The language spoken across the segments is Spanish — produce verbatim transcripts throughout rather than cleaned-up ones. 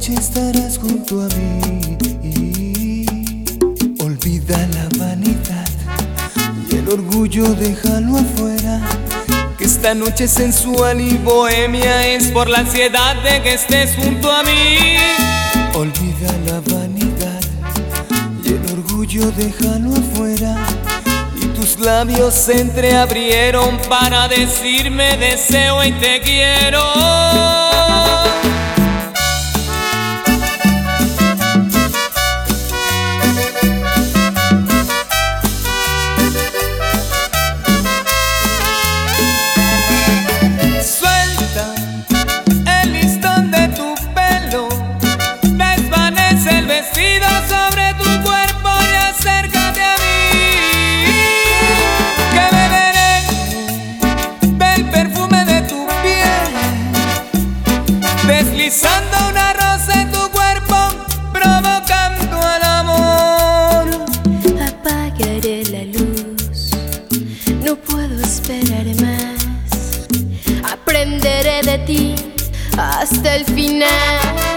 noche estarás junto a mí. Olvida la vanidad y el orgullo, déjalo afuera. Que esta noche sensual y bohemia es por la ansiedad de que estés junto a mí. Olvida la vanidad y el orgullo, déjalo afuera. Y tus labios se entreabrieron para decirme deseo y te quiero. Sobre tu cuerpo y acércate a mí, que beberé del perfume de tu piel, deslizando una rosa en tu cuerpo, provocando al amor. Apagaré la luz, no puedo esperar más. Aprenderé de ti hasta el final.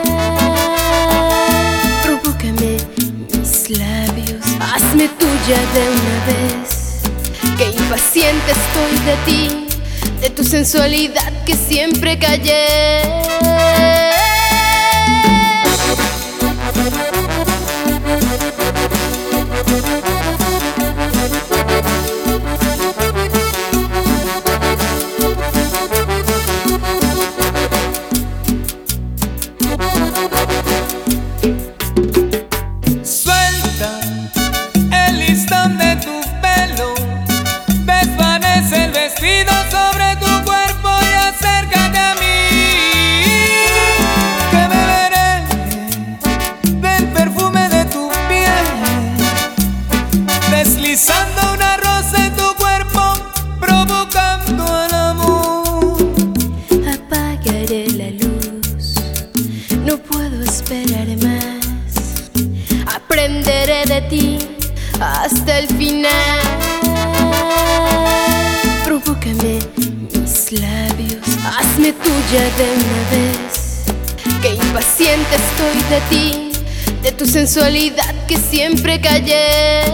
Mis labios, hazme tuya de una vez, que impaciente estoy de ti, de tu sensualidad que siempre callé. Sobre tu cuerpo y acércate a mí, que beberé del perfume de tu piel, deslizando una rosa en tu cuerpo, provocando al amor. Apagaré la luz, no puedo esperar más. Aprenderé de ti hasta el final. Provócame mis labios, hazme tuya de una vez, que impaciente estoy de ti, de tu sensualidad que siempre callé.